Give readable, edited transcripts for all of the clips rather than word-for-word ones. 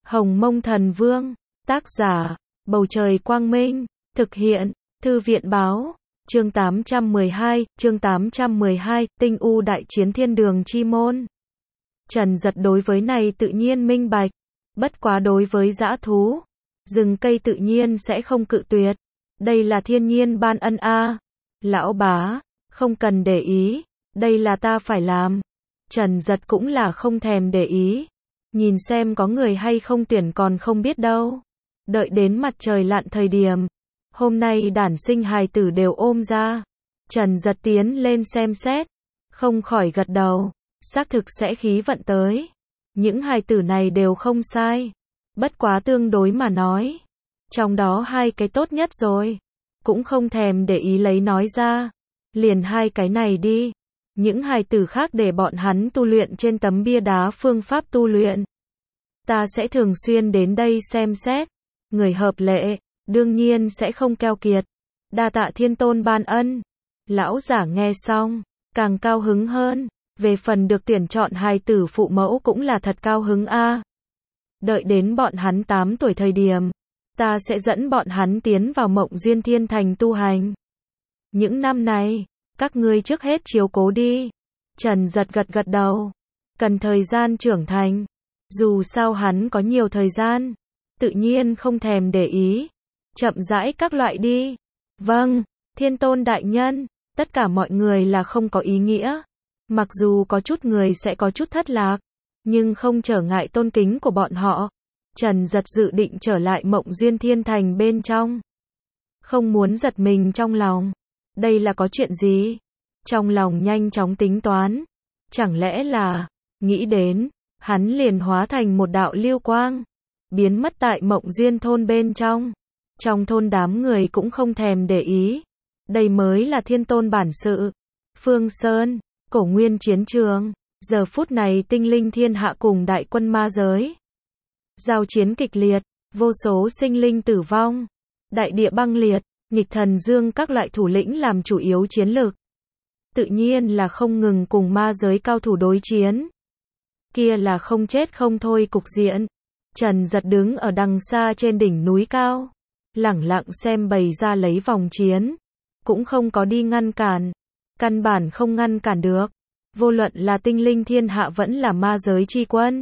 Hồng Mông Thần Vương, tác giả, Bầu Trời Quang Minh, thực hiện, Thư viện Báo, chương 812, Tinh U đại chiến thiên đường chi môn. Trần Dật đối với này tự nhiên minh bạch, bất quá đối với dã thú, rừng cây tự nhiên sẽ không cự tuyệt, đây là thiên nhiên ban ân a. Lão bá, không cần để ý, đây là ta phải làm. Trần Dật cũng là không thèm để ý, nhìn xem có người hay không tuyển còn không biết đâu. Đợi đến mặt trời lặn thời điểm, hôm nay đản sinh hài tử đều ôm ra. Trần Dật tiến lên xem xét, không khỏi gật đầu, xác thực sẽ khí vận tới. Những hài tử này đều không sai, bất quá tương đối mà nói, trong đó hai cái tốt nhất rồi, cũng không thèm để ý lấy nói ra, liền hai cái này đi. Những hài tử khác để bọn hắn tu luyện trên tấm bia đá phương pháp tu luyện. Ta sẽ thường xuyên đến đây xem xét, người hợp lệ, đương nhiên sẽ không keo kiệt. Đa tạ thiên tôn ban ân. Lão giả nghe xong, càng cao hứng hơn, về phần được tuyển chọn hài tử phụ mẫu cũng là thật cao hứng a. Đợi đến bọn hắn 8 tuổi thời điểm, ta sẽ dẫn bọn hắn tiến vào Mộng Duyên Thiên Thành tu hành. Những năm này, các ngươi trước hết chiếu cố đi. Trần Dật gật gật đầu, cần thời gian trưởng thành, dù sao hắn có nhiều thời gian, tự nhiên không thèm để ý, chậm rãi các loại đi. Vâng, thiên tôn đại nhân, tất cả mọi người là không có ý nghĩa, mặc dù có chút người sẽ có chút thất lạc, nhưng không trở ngại tôn kính của bọn họ. Trần Dật dự định trở lại Mộng Duyên Thiên Thành bên trong, không muốn giật mình trong lòng. Đây là có chuyện gì? Trong lòng nhanh chóng tính toán, chẳng lẽ là, nghĩ đến, hắn liền hóa thành một đạo lưu quang, biến mất tại Mộng Duyên thôn bên trong. Trong thôn đám người cũng không thèm để ý, đây mới là thiên tôn bản sự. Phương Sơn, cổ nguyên chiến trường, giờ phút này tinh linh thiên hạ cùng đại quân ma giới. Giao chiến kịch liệt, vô số sinh linh tử vong, đại địa băng liệt, nghịch thần dương các loại thủ lĩnh làm chủ yếu chiến lược. Tự nhiên là không ngừng cùng ma giới cao thủ đối chiến. Kia là không chết không thôi cục diện. Trần Dật đứng ở đằng xa trên đỉnh núi cao, lẳng lặng xem bày ra lấy vòng chiến, cũng không có đi ngăn cản, căn bản không ngăn cản được. Vô luận là tinh linh thiên hạ vẫn là ma giới chi quân,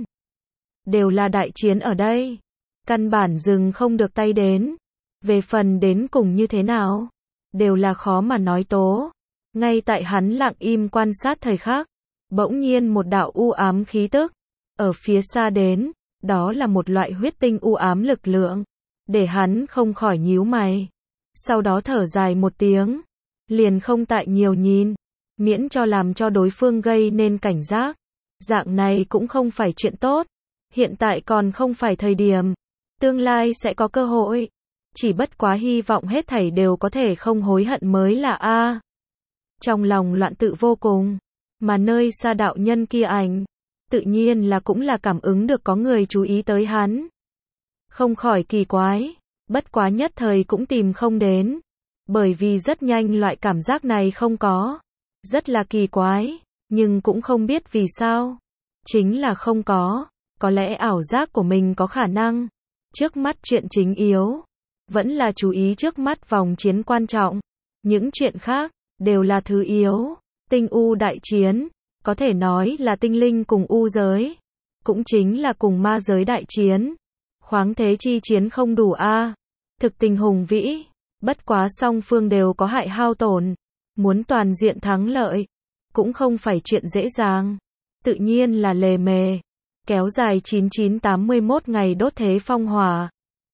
đều là đại chiến ở đây, căn bản dừng không được tay đến. Về phần đến cùng như thế nào, đều là khó mà nói tố. Ngay tại hắn lặng im quan sát thời khắc, bỗng nhiên một đạo u ám khí tức ở phía xa đến, đó là một loại huyết tinh u ám lực lượng, để hắn không khỏi nhíu mày. Sau đó thở dài một tiếng, liền không tại nhiều nhìn, miễn cho làm cho đối phương gây nên cảnh giác. Dạng này cũng không phải chuyện tốt, hiện tại còn không phải thời điểm, tương lai sẽ có cơ hội. Chỉ bất quá hy vọng hết thảy đều có thể không hối hận mới là a. Trong lòng loạn tự vô cùng, mà nơi xa đạo nhân kia ảnh, tự nhiên là cũng là cảm ứng được có người chú ý tới hắn. Không khỏi kỳ quái, bất quá nhất thời cũng tìm không đến, bởi vì rất nhanh loại cảm giác này không có. Rất là kỳ quái, nhưng cũng không biết vì sao. Chính là không có lẽ ảo giác của mình có khả năng. Trước mắt chuyện chính yếu vẫn là chú ý trước mắt vòng chiến quan trọng, những chuyện khác đều là thứ yếu. Tinh U đại chiến, có thể nói là tinh linh cùng u giới, cũng chính là cùng ma giới đại chiến. Khoáng thế chi chiến không đủ a. Thực tình hùng vĩ, bất quá song phương đều có hại hao tổn, muốn toàn diện thắng lợi cũng không phải chuyện dễ dàng, tự nhiên là lề mề, kéo dài 9981 ngày đốt thế phong hỏa,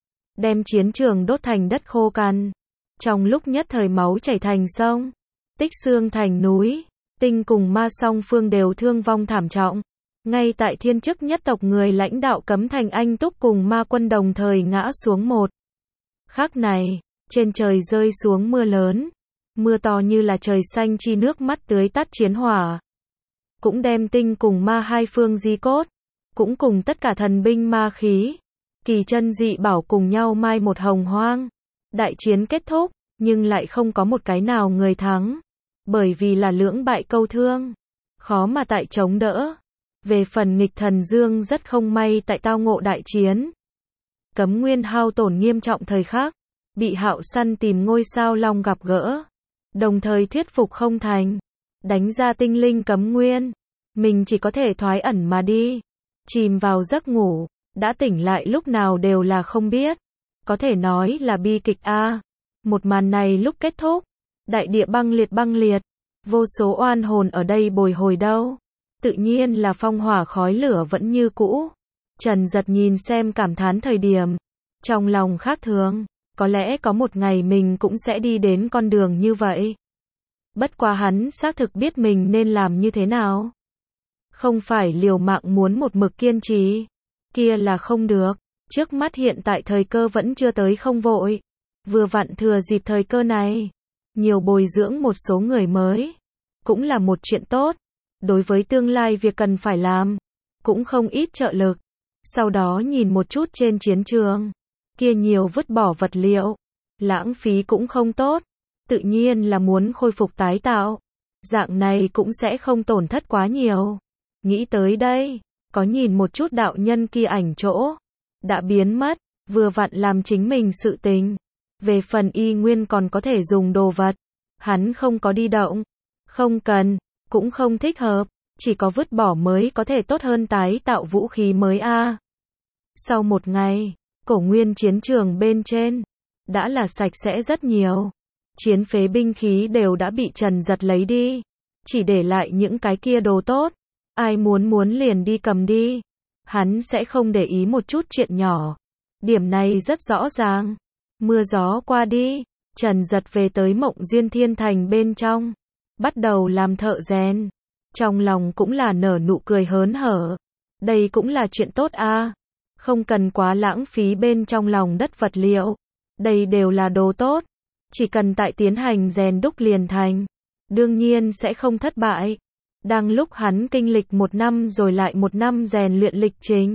đem chiến trường đốt thành đất khô cằn. Trong lúc nhất thời máu chảy thành sông, tích xương thành núi, tinh cùng ma song phương đều thương vong thảm trọng. Ngay tại thiên chức nhất tộc người lãnh đạo Cấm Thành Anh Túc cùng ma quân đồng thời ngã xuống một khắc này, trên trời rơi xuống mưa lớn, mưa to như là trời xanh chi nước mắt tưới tắt chiến hỏa, cũng đem tinh cùng ma hai phương di cốt, cũng cùng tất cả thần binh ma khí, kỳ chân dị bảo cùng nhau mai một hồng hoang. Đại chiến kết thúc, nhưng lại không có một cái nào người thắng, bởi vì là lưỡng bại câu thương, khó mà tại chống đỡ. Về phần nghịch thần dương rất không may tại tao ngộ đại chiến, Cấm nguyên hao tổn nghiêm trọng thời khắc, bị Hạo săn tìm ngôi sao long gặp gỡ, đồng thời thuyết phục không thành, đánh ra tinh linh cấm nguyên, mình chỉ có thể thoái ẩn mà đi, chìm vào giấc ngủ, đã tỉnh lại lúc nào đều là không biết, có thể nói là bi kịch a. Một màn này lúc kết thúc, đại địa băng liệt, vô số oan hồn ở đây bồi hồi đâu, tự nhiên là phong hỏa khói lửa vẫn như cũ. Trần Giật nhìn xem cảm thán thời điểm, trong lòng khác thường, có lẽ có một ngày mình cũng sẽ đi đến con đường như vậy. Bất quá hắn xác thực biết mình nên làm như thế nào. Không phải liều mạng muốn một mực kiên trì, kia là không được, trước mắt hiện tại thời cơ vẫn chưa tới không vội. Vừa vặn thừa dịp thời cơ này, nhiều bồi dưỡng một số người mới, cũng là một chuyện tốt, đối với tương lai việc cần phải làm, cũng không ít trợ lực. Sau đó nhìn một chút trên chiến trường, kia nhiều vứt bỏ vật liệu, lãng phí cũng không tốt, tự nhiên là muốn khôi phục tái tạo, dạng này cũng sẽ không tổn thất quá nhiều. Nghĩ tới đây, có nhìn một chút đạo nhân kia ảnh chỗ, đã biến mất, vừa vặn làm chính mình sự tình. Về phần y nguyên còn có thể dùng đồ vật, hắn không có đi động, không cần, cũng không thích hợp, chỉ có vứt bỏ mới có thể tốt hơn tái tạo vũ khí mới a. Sau một ngày, cổ nguyên chiến trường bên trên, đã là sạch sẽ rất nhiều. Chiến phế binh khí đều đã bị Trần Giật lấy đi, chỉ để lại những cái kia đồ tốt, ai muốn liền đi cầm đi. Hắn sẽ không để ý một chút chuyện nhỏ, điểm này rất rõ ràng. Mưa gió qua đi, Trần Giật về tới Mộng Duyên Thiên Thành bên trong, bắt đầu làm thợ rèn. Trong lòng cũng là nở nụ cười hớn hở. Đây cũng là chuyện tốt a, không cần quá lãng phí bên trong lòng đất vật liệu. Đây đều là đồ tốt, chỉ cần tại tiến hành rèn đúc liền thành, đương nhiên sẽ không thất bại. Đang lúc hắn kinh lịch 1 năm rồi lại 1 năm rèn luyện lịch trình,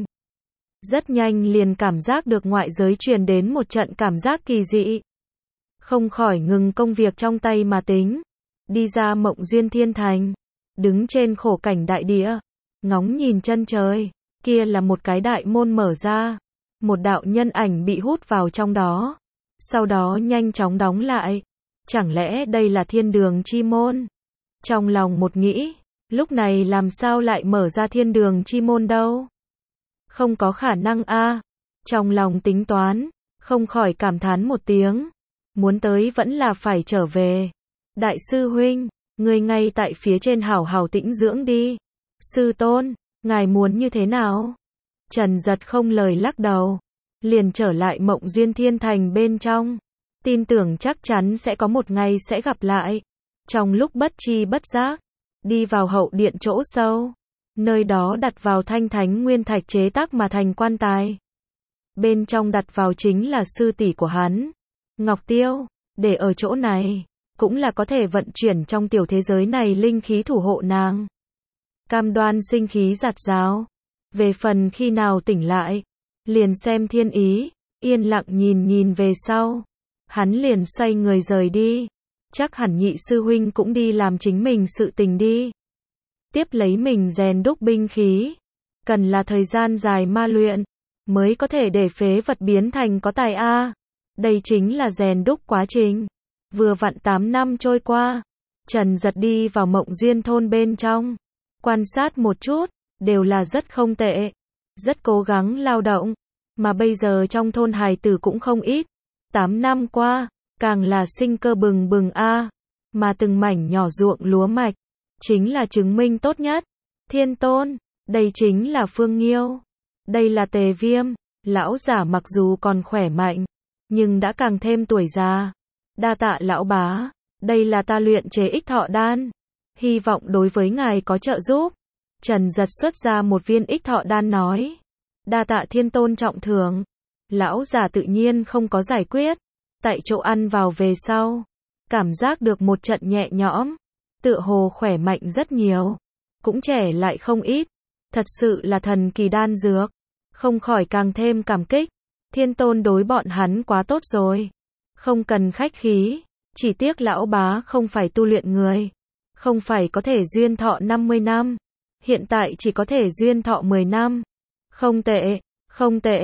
rất nhanh liền cảm giác được ngoại giới truyền đến một trận cảm giác kỳ dị. Không khỏi ngừng công việc trong tay mà tính, đi ra Mộng Duyên Thiên Thành, đứng trên khổ cảnh đại địa, ngóng nhìn chân trời, kia là một cái đại môn mở ra, một đạo nhân ảnh bị hút vào trong đó, sau đó nhanh chóng đóng lại. Chẳng lẽ đây là thiên đường chi môn? Trong lòng một nghĩ, lúc này làm sao lại mở ra thiên đường chi môn đâu? Không có khả năng a. Trong lòng tính toán, không khỏi cảm thán một tiếng, muốn tới vẫn là phải trở về. Đại sư huynh, người ngay tại phía trên hảo hảo tĩnh dưỡng đi. Sư tôn, ngài muốn như thế nào? Trần Giật không lời lắc đầu, liền trở lại Mộng Duyên Thiên Thành bên trong, tin tưởng chắc chắn sẽ có một ngày sẽ gặp lại. Trong lúc bất tri bất giác, đi vào hậu điện chỗ sâu, nơi đó đặt vào thanh thánh nguyên thạch chế tác mà thành quan tài. Bên trong đặt vào chính là sư tỷ của hắn, Ngọc Tiêu, để ở chỗ này, cũng là có thể vận chuyển trong tiểu thế giới này linh khí thủ hộ nàng. Cam đoan sinh khí giạt rào. Về phần khi nào tỉnh lại, liền xem thiên ý, yên lặng nhìn về sau. Hắn liền xoay người rời đi. Chắc hẳn nhị sư huynh cũng đi làm chính mình sự tình đi. Tiếp lấy mình rèn đúc binh khí, cần là thời gian dài ma luyện, mới có thể để phế vật biến thành có tài a. Đây chính là rèn đúc quá trình. Vừa vặn 8 năm trôi qua, Trần Giật đi vào Mộng Duyên thôn bên trong, quan sát một chút, đều là rất không tệ, rất cố gắng lao động, mà bây giờ trong thôn hài tử cũng không ít. 8 năm qua, càng là sinh cơ bừng bừng a, mà từng mảnh nhỏ ruộng lúa mạch, chính là chứng minh tốt nhất. Thiên tôn, đây chính là Phương Nghiêu, đây là Tề Viêm, lão giả mặc dù còn khỏe mạnh, nhưng đã càng thêm tuổi già. Đa tạ lão bá, đây là ta luyện chế ích thọ đan, hy vọng đối với ngài có trợ giúp. Trần Giật xuất ra một viên ích thọ đan nói, đa tạ thiên tôn trọng thưởng. Lão già tự nhiên không có giải quyết, tại chỗ ăn vào về sau, cảm giác được một trận nhẹ nhõm, tựa hồ khỏe mạnh rất nhiều, cũng trẻ lại không ít, thật sự là thần kỳ đan dược, không khỏi càng thêm cảm kích. Thiên tôn đối bọn hắn quá tốt rồi, không cần khách khí, chỉ tiếc lão bá không phải tu luyện người, không phải có thể duyên thọ 50 năm, hiện tại chỉ có thể duyên thọ 10 năm. Không tệ, không tệ,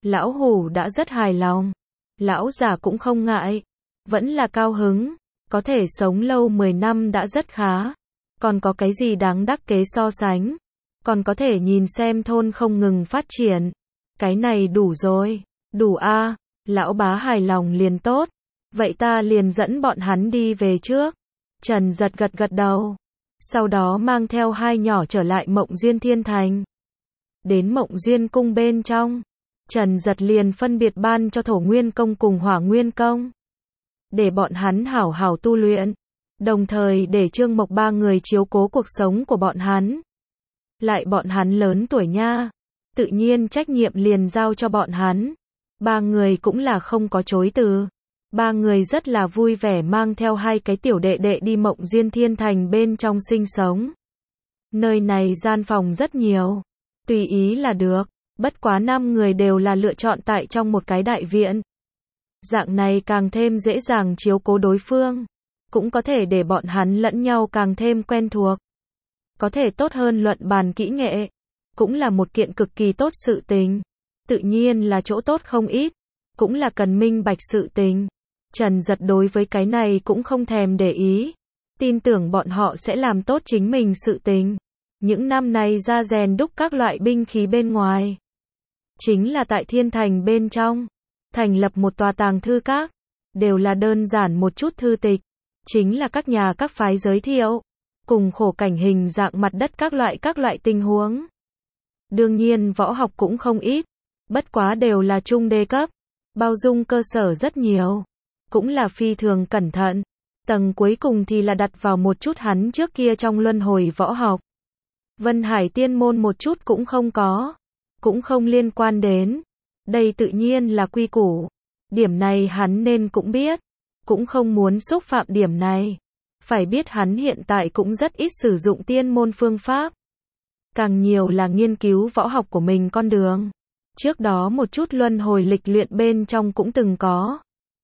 Lão Hủ đã rất hài lòng. Lão già cũng không ngại. Vẫn là cao hứng. Có thể sống lâu 10 năm đã rất khá. Còn có cái gì đáng đắc kế so sánh. Còn có thể nhìn xem thôn không ngừng phát triển. Cái này đủ rồi. Đủ a. Lão bá hài lòng liền tốt. Vậy ta liền dẫn bọn hắn đi về trước. Trần Giật gật gật đầu. Sau đó mang theo hai nhỏ trở lại Mộng Duyên Thiên Thành. Đến Mộng Duyên Cung bên trong. Trần Giật liền phân biệt ban cho Thổ Nguyên Công cùng Hỏa Nguyên Công. Để bọn hắn hảo hảo tu luyện. Đồng thời để Trương Mộc ba người chiếu cố cuộc sống của bọn hắn. Lại bọn hắn lớn tuổi nha. Tự nhiên trách nhiệm liền giao cho bọn hắn. Ba người cũng là không có chối từ. Ba người rất là vui vẻ mang theo hai cái tiểu đệ đệ đi Mộng Duyên Thiên Thành bên trong sinh sống. Nơi này gian phòng rất nhiều. Tùy ý là được. Bất quá 5 người đều là lựa chọn tại trong một cái đại viện. Dạng này càng thêm dễ dàng chiếu cố đối phương. Cũng có thể để bọn hắn lẫn nhau càng thêm quen thuộc. Có thể tốt hơn luận bàn kỹ nghệ. Cũng là một kiện cực kỳ tốt sự tình. Tự nhiên là chỗ tốt không ít. Cũng là cần minh bạch sự tình. Trần Giật đối với cái này cũng không thèm để ý. Tin tưởng bọn họ sẽ làm tốt chính mình sự tình. Những năm này ra rèn đúc các loại binh khí bên ngoài. Chính là tại Thiên Thành bên trong. Thành lập một tòa tàng thư các. Đều là đơn giản một chút thư tịch. Chính là các nhà các phái giới thiệu. Cùng khổ cảnh hình dạng mặt đất các loại tình huống. Đương nhiên võ học cũng không ít. Bất quá đều là trung đê cấp. Bao dung cơ sở rất nhiều. Cũng là phi thường cẩn thận. Tầng cuối cùng thì là đặt vào một chút hắn trước kia trong luân hồi võ học. Vân Hải Tiên Môn một chút cũng không có. Cũng không liên quan đến. Đây tự nhiên là quy củ. Điểm này hắn nên cũng biết. Cũng không muốn xúc phạm điểm này. Phải biết hắn hiện tại cũng rất ít sử dụng tiên môn phương pháp. Càng nhiều là nghiên cứu võ học của mình con đường. Trước đó một chút luân hồi lịch luyện bên trong cũng từng có.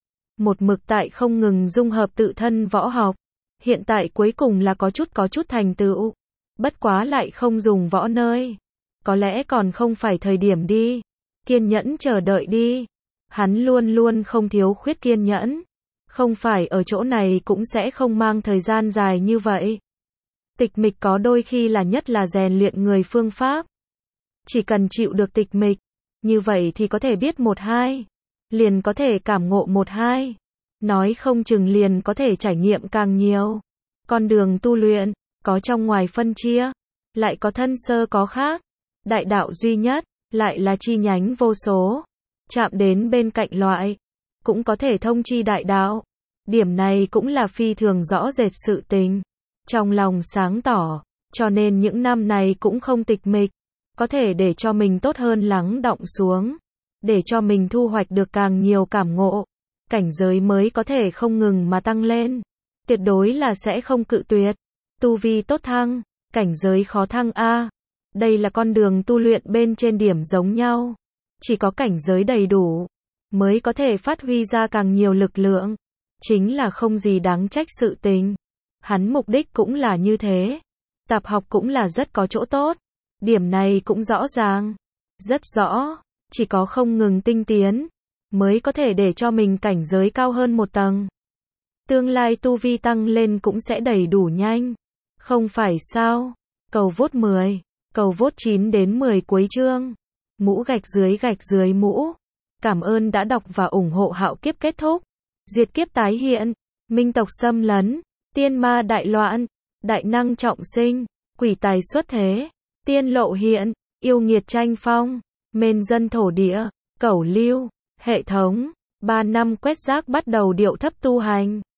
Một mực tại không ngừng dung hợp tự thân võ học. Hiện tại cuối cùng là có chút thành tựu. Bất quá lại không dùng võ nơi. Có lẽ còn không phải thời điểm đi. Kiên nhẫn chờ đợi đi. Hắn luôn luôn không thiếu khuyết kiên nhẫn. Không phải ở chỗ này cũng sẽ không mang thời gian dài như vậy. Tịch mịch có đôi khi là nhất là rèn luyện người phương pháp. Chỉ cần chịu được tịch mịch. Như vậy thì có thể biết một hai. Liền có thể cảm ngộ một hai. Nói không chừng liền có thể trải nghiệm càng nhiều. Con đường tu luyện, có trong ngoài phân chia. Lại có thân sơ có khác. Đại đạo duy nhất, lại là chi nhánh vô số. Chạm đến bên cạnh loại. Cũng có thể thông chi đại đạo. Điểm này cũng là phi thường rõ rệt sự tình. Trong lòng sáng tỏ. Cho nên những năm này cũng không tịch mịch. Có thể để cho mình tốt hơn lắng đọng xuống. Để cho mình thu hoạch được càng nhiều cảm ngộ. Cảnh giới mới có thể không ngừng mà tăng lên. Tuyệt đối là sẽ không cự tuyệt. Tu vi tốt thăng. Cảnh giới khó thăng a. Đây là con đường tu luyện bên trên điểm giống nhau. Chỉ có cảnh giới đầy đủ. Mới có thể phát huy ra càng nhiều lực lượng. Chính là không gì đáng trách sự tình. Hắn mục đích cũng là như thế. Tạp học cũng là rất có chỗ tốt. Điểm này cũng rõ ràng. Rất rõ. Chỉ có không ngừng tinh tiến. Mới có thể để cho mình cảnh giới cao hơn một tầng. Tương lai tu vi tăng lên cũng sẽ đầy đủ nhanh. Không phải sao? Cầu vote 10. Cầu vote 9 đến 10 cuối chương. Mũ gạch dưới mũ. Cảm ơn đã đọc và ủng hộ Hạo Kiếp kết thúc. Diệt kiếp tái hiện. Minh tộc xâm lấn. Tiên ma đại loạn. Đại năng trọng sinh. Quỷ tài xuất thế. Tiên lộ hiện. Yêu nghiệt tranh phong. Mên dân thổ địa. Cẩu lưu. Hệ thống. 3 năm quét rác bắt đầu điệu thấp tu hành.